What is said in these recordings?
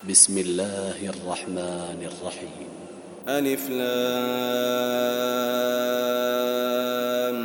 بسم الله الرحمن الرحيم. ألف لام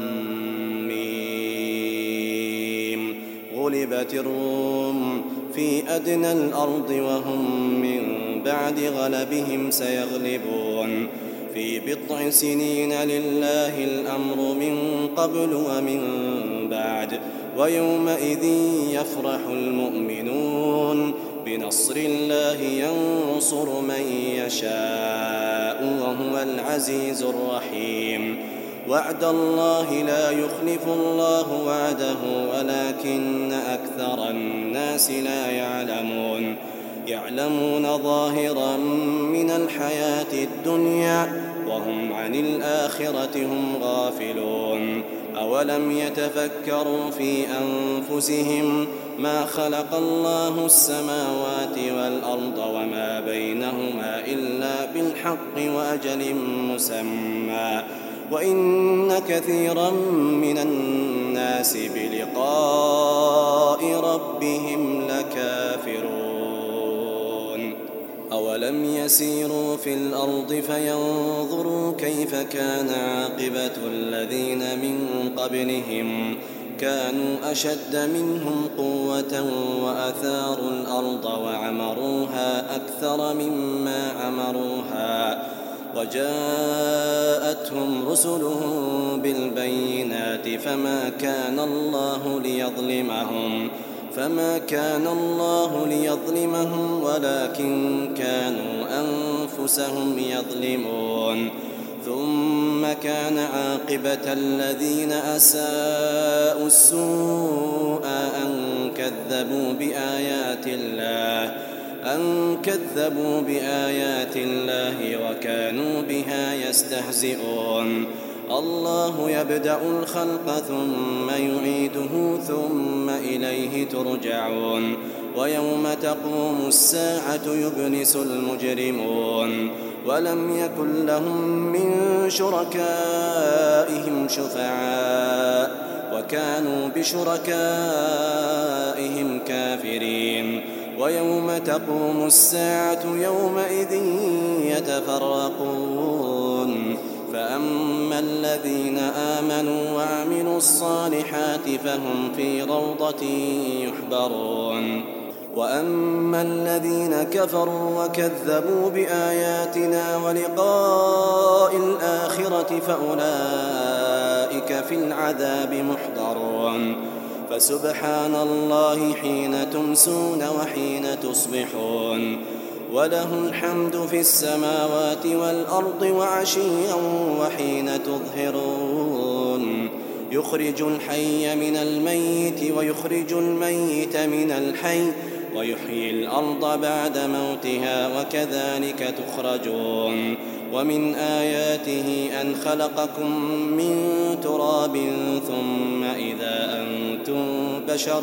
ميم. غلبت الروم في أدنى الأرض وهم من بعد غلبهم سيغلبون في بضع سنين لله الأمر من قبل ومن بعد ويومئذ يفرح المؤمنون بنصر الله ينصر من يشاء وهو العزيز الرحيم. وعد الله لا يخلف الله وعده ولكن أكثر الناس لا يعلمون. يعلمون ظاهرا من الحياة الدنيا وهم عن الآخرة هم غافلون. أولم يتفكروا في أنفسهم ما خلق الله السماوات والأرض وما بينهما إلا بالحق وأجل مسمى وإن كثيرا من الناس بلقاء ربهم لكافرون. أولم يسيروا في الأرض فينظروا كيف كان عاقبة الذين من قبلهم كانوا أشد منهم قوة وأثاروا الأرض وعمروها أكثر مما عمروها وجاءتهم رسلهم بالبينات فما كان الله ليظلمهم ولكن كانوا أنفسهم يظلمون. ثم كان عاقبة الذين أساءوا السوء أن كذبوا بآيات الله وكانوا بها يستهزئون. الله يبدأ الخلق ثم يعيده ثم إليه ترجعون. ويوم تقوم الساعة يبلس المجرمون ولم يكن لهم من شركائهم شفعاء وكانوا بشركائهم كافرين. ويوم تقوم الساعة يومئذ يتفرقون فأما الذين آمنوا وعملوا الصالحات فهم في روضة يحبرون وأما الذين كفروا وكذبوا بآياتنا ولقاء الآخرة فأولئك في العذاب محضرون. فسبحان الله حين تمسون وحين تصبحون وله الحمد في السماوات والأرض وعشيا وحين تظهرون. يخرج الحي من الميت ويخرج الميت من الحي ويحيي الأرض بعد موتها وكذلك تخرجون. ومن آياته أن خلقكم من تراب ثم إذا أنتم بشر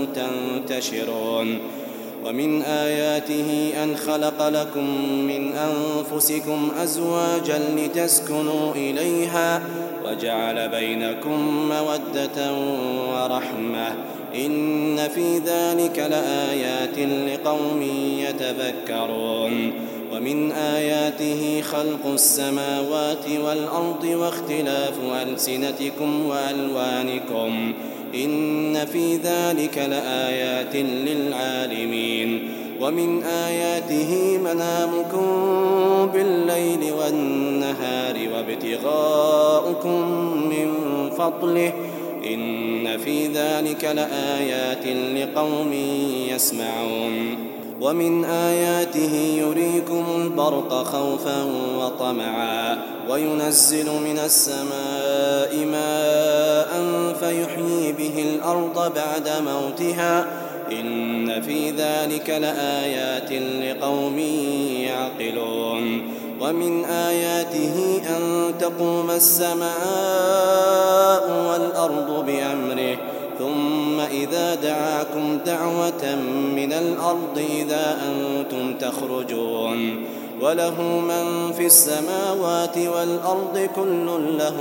تنتشرون. ومن آياته أن خلق لكم من أنفسكم أزواجا لتسكنوا إليها وجعل بينكم مودة ورحمة إن في ذلك لآيات لقوم يتفكرون. ومن آياته خلق السماوات والأرض واختلاف ألسنتكم وألوانكم إن في ذلك لآيات للعالمين. ومن آياته منامكم بالليل والنهار وابتغاؤكم من فضله إن في ذلك لآيات لقوم يسمعون. ومن آياته يريكم البرق خوفا وطمعا وينزل من السماء ماء فيحيي به الأرض بعد موتها إن في ذلك لآيات لقوم يعقلون. ومن آياته أن تقوم السماء والأرض بأمره ثم إذا دعاكم دعوة من الأرض إذا أنتم تخرجون. وله من في السماوات والأرض كل له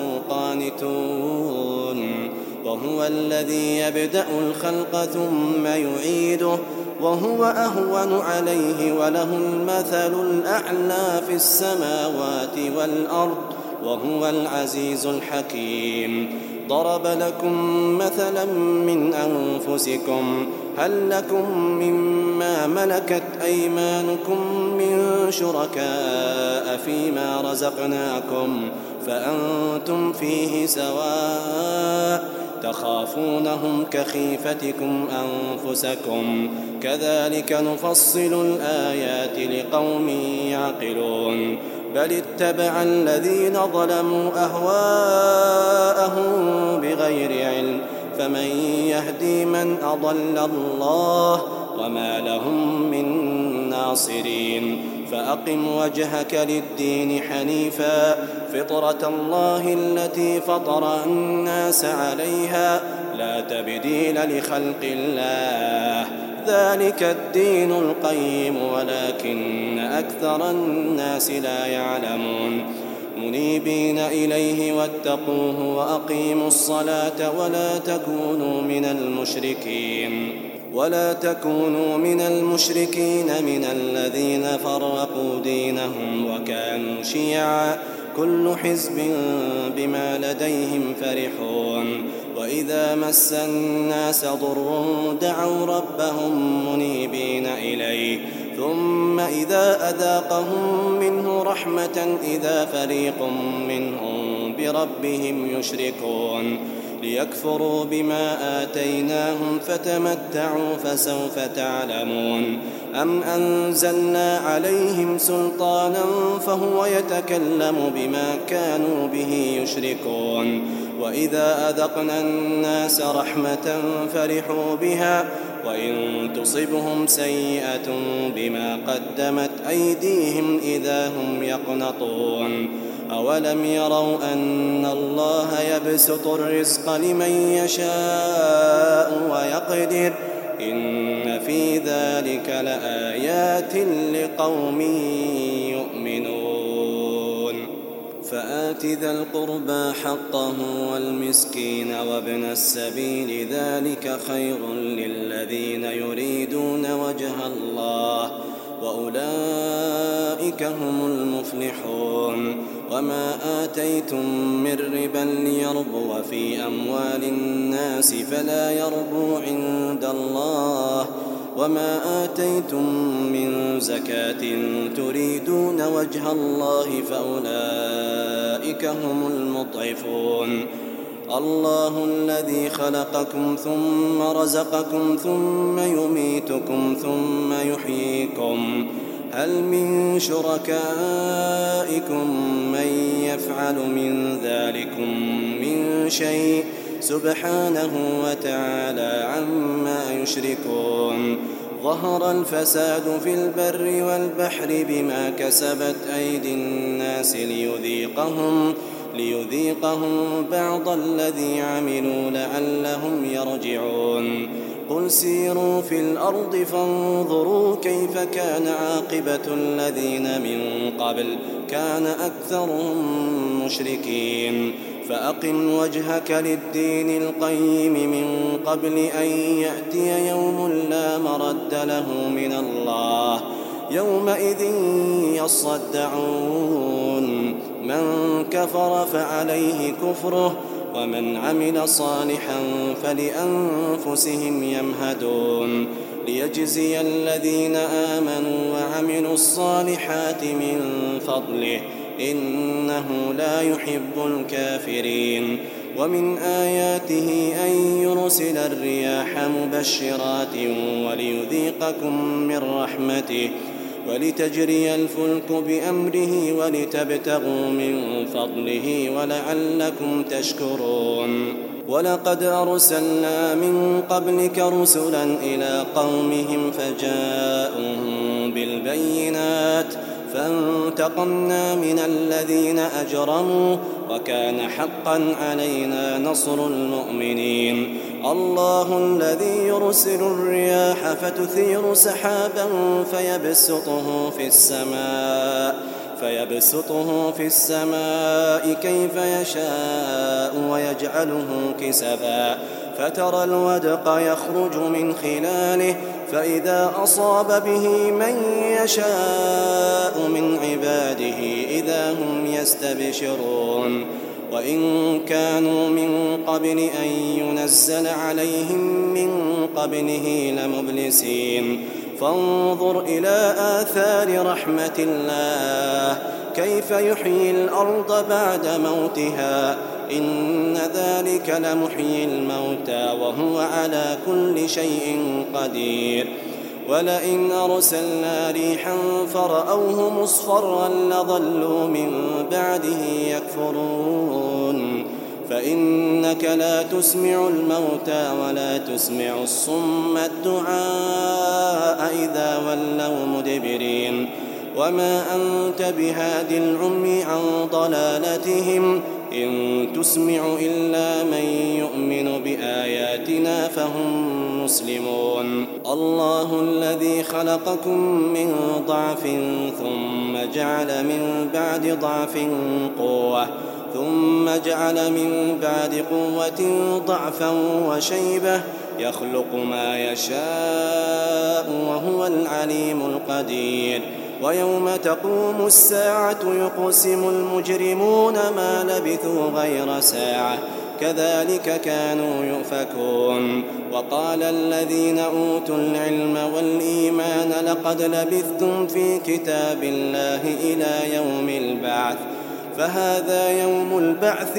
قانتون. وهو الذي يبدأ الخلق ثم يعيده وهو أهون عليه وله المثل الأعلى في السماوات والأرض وهو العزيز الحكيم. ضرب لكم مثلا من أنفسكم هل لكم مما ملكت أيمانكم من شركاء فيما رزقناكم فأنتم فيه سواء تخافونهم كخيفتكم أنفسكم كذلك نفصل الآيات لقوم يعقلون. بل اتبع الذين ظلموا أهواءهم بغير علم فمن يهدي من أضل الله وما لهم من ناصرين. فأقم وجهك للدين حنيفا فطرة الله التي فطر الناس عليها لا تبديل لخلق الله ذلك الدين القيم ولكن أكثر الناس لا يعلمون. منيبين إليه واتقوه وأقيموا الصلاة ولا تكونوا من المشركين من الذين فرقوا دينهم وكانوا شيعا كل حزب بما لديهم فرحون. وإذا مس الناس ضر دعوا ربهم منيبين إليه ثم إذا أذاقهم منه رحمة إذا فريق منهم بربهم يشركون. ليكفروا بما آتيناهم فتمتعوا فسوف تعلمون. أم أنزلنا عليهم سلطانا فهو يتكلم بما كانوا به يشركون. وإذا أذقنا الناس رحمة فرحوا بها وإن تصبهم سيئة بما قدمت أيديهم إذا هم يقنطون. أولم يروا أن الله يبسط الرزق لمن يشاء ويقدر إن في ذلك لآيات لقوم يؤمنون. فآت ذا القربى حقه والمسكين وابن السبيل ذلك خير للذين يريدون وجه الله وأولئك هم المفلحون. وما آتيتم من ربا ليربو في أموال الناس فلا يربو عند الله وما آتيتم من زكاة تريدون وجه الله فأولئك هم المضعفون. الله الذي خلقكم ثم رزقكم ثم يميتكم ثم يحييكم هل من شركائكم من يفعل من ذلكم من شيء سبحانه وتعالى عما يشركون. ظهر الفساد في البر والبحر بما كسبت أيدي الناس ليذيقهم بعض الذي عملوا لعلهم يرجعون. قل سيروا في الأرض فانظروا كيف كان عاقبة الذين من قبل كان أكثرهم مشركين. فأقم وجهك للدين القيم من قبل أن يأتي يوم لا مرد له من الله يومئذ يصدعون. من كفر فعليه كفره ومن عمل صالحا فلأنفسهم يمهدون. ليجزي الذين آمنوا وعملوا الصالحات من فضله إنه لا يحب الكافرين. ومن آياته أن يرسل الرياح مبشرات وليذيقكم من رحمته ولتجري الفلك بأمره ولتبتغوا من فضله ولعلكم تشكرون. ولقد أرسلنا من قبلك رسلا إلى قومهم فجاءوهم بالبينات فانتقمنا من الذين أجرموا وكان حقا علينا نصر المؤمنين. الله الذي يرسل الرياح فتثير سحابا فيبسطه في السماء كيف يشاء ويجعله كسفا فترى الودق يخرج من خلاله فإذا أصاب به من يشاء من عباده إذا هم يستبشرون وإن كانوا من قبل أن ينزل عليهم من قبله لمبلسين فانظر إلى آثار رحمة الله كيف يحيي الأرض بعد موتها إن ذلك لمحيي الموتى وهو على كل شيء قدير ولئن أرسلنا ريحا فرأوه مصفرا لظلوا من بعده يكفرون فإنك لا تسمع الموتى ولا تسمع الصم الدعاء إذا ولوا مدبرين وما أنت بهاد العمي عن ضلالتهم إن تسمع إلا من يؤمن بآياتنا فهم مسلمون الله الذي خلقكم من ضعف ثم جعل من بعد ضعف قوة ثم جعل من بعد قوة ضعفا وشيبة يخلق ما يشاء وهو العليم القدير ويوم تقوم الساعة يقسم المجرمون ما لبثوا غير ساعة كذلك كانوا يؤفكون وقال الذين أوتوا العلم والإيمان لقد لبثتم في كتاب الله إلى يوم البعث فهذا يوم البعث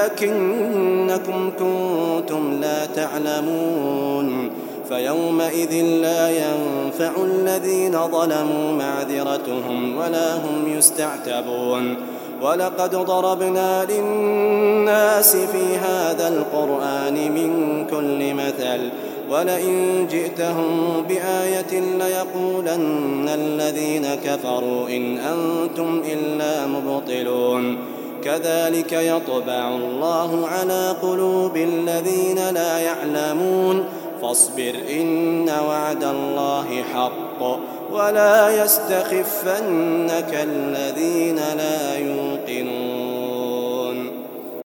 ولكنكم كنتم لا تعلمون فيومئذ لا ينفع الذين ظلموا معذرتهم ولا هم يستعتبون ولقد ضربنا للناس في هذا القرآن من كل مثل ولئن جئتهم بآية ليقولن الذين كفروا إن أنتم إلا مبطلون كذلك يطبع الله على قلوب الذين لا يعلمون فاصبر إن وعد الله حق ولا يستخفنك الذين لا يوقنون